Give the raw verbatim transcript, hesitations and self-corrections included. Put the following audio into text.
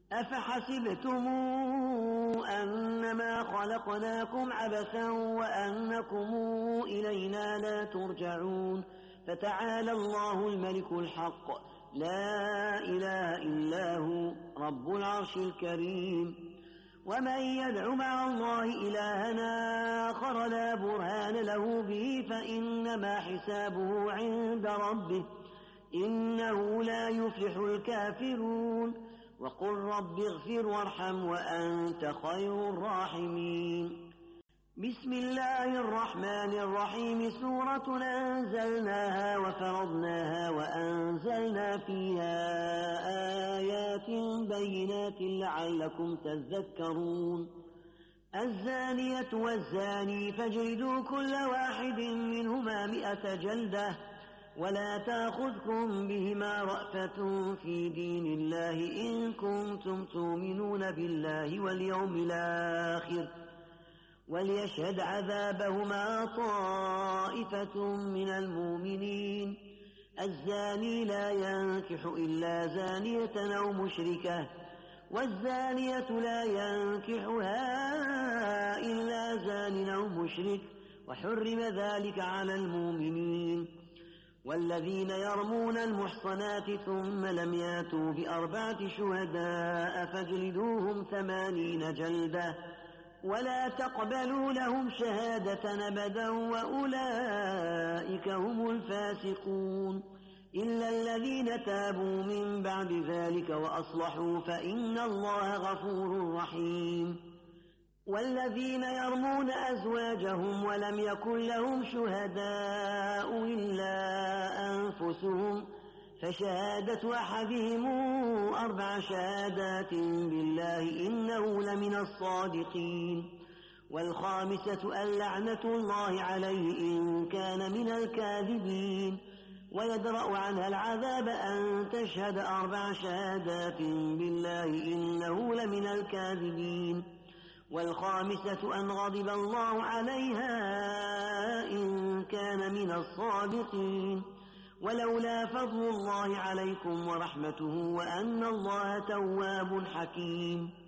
أفحسبتم أنما خلقناكم عبثا وأنكم إلينا لا ترجعون فتعالى الله الملك الحق لا إله إلا هو رب العرش الكريم. ومن يدع مع الله إلها آخر لا برهان له به فإنما حسابه عند ربه إنه لا يفلح الكافرون. وقل رب اغفر وارحم وأنت خير الراحمين. بسم الله الرحمن الرحيم. سورة أنزلناها وفرضناها وأنزلنا فيها آيات بينات لعلكم تذكرون. الزانية والزاني فاجلدوا كل واحد منهما مئة جلدة ولا تأخذكم بهما رأفة في دين الله إن كنتم تؤمنون بالله واليوم الآخر وليشهد عذابهما طائفة من المؤمنين. الزاني لا ينكح إلا زانية أو مشركة والزانية لا ينكحها إلا زان أو مشرك وحرم ذلك على المؤمنين. والذين يرمون المحصنات ثم لم ياتوا بأربعة شهداء فاجلدوهم ثمانين جلدة ولا تقبلوا لهم شهادة أبدا وأولئك هم الفاسقون إلا الذين تابوا من بعد ذلك وأصلحوا فإن الله غفور رحيم. والذين يرمون أزواجهم ولم يكن لهم شهداء إلا أنفسهم فشهادة أحدهم أربع شهادات بالله إنه لمن الصادقين. والخامسة اللعنة الله عليه إن كان من الكاذبين ويدرأ عنها العذاب أن تشهد أربع شهادات بالله إنه لمن الكاذبين. والخامسة أن غضب الله عليها إن كان من الصادقين. ولولا فضل الله عليكم ورحمته وأن الله تواب حكيم.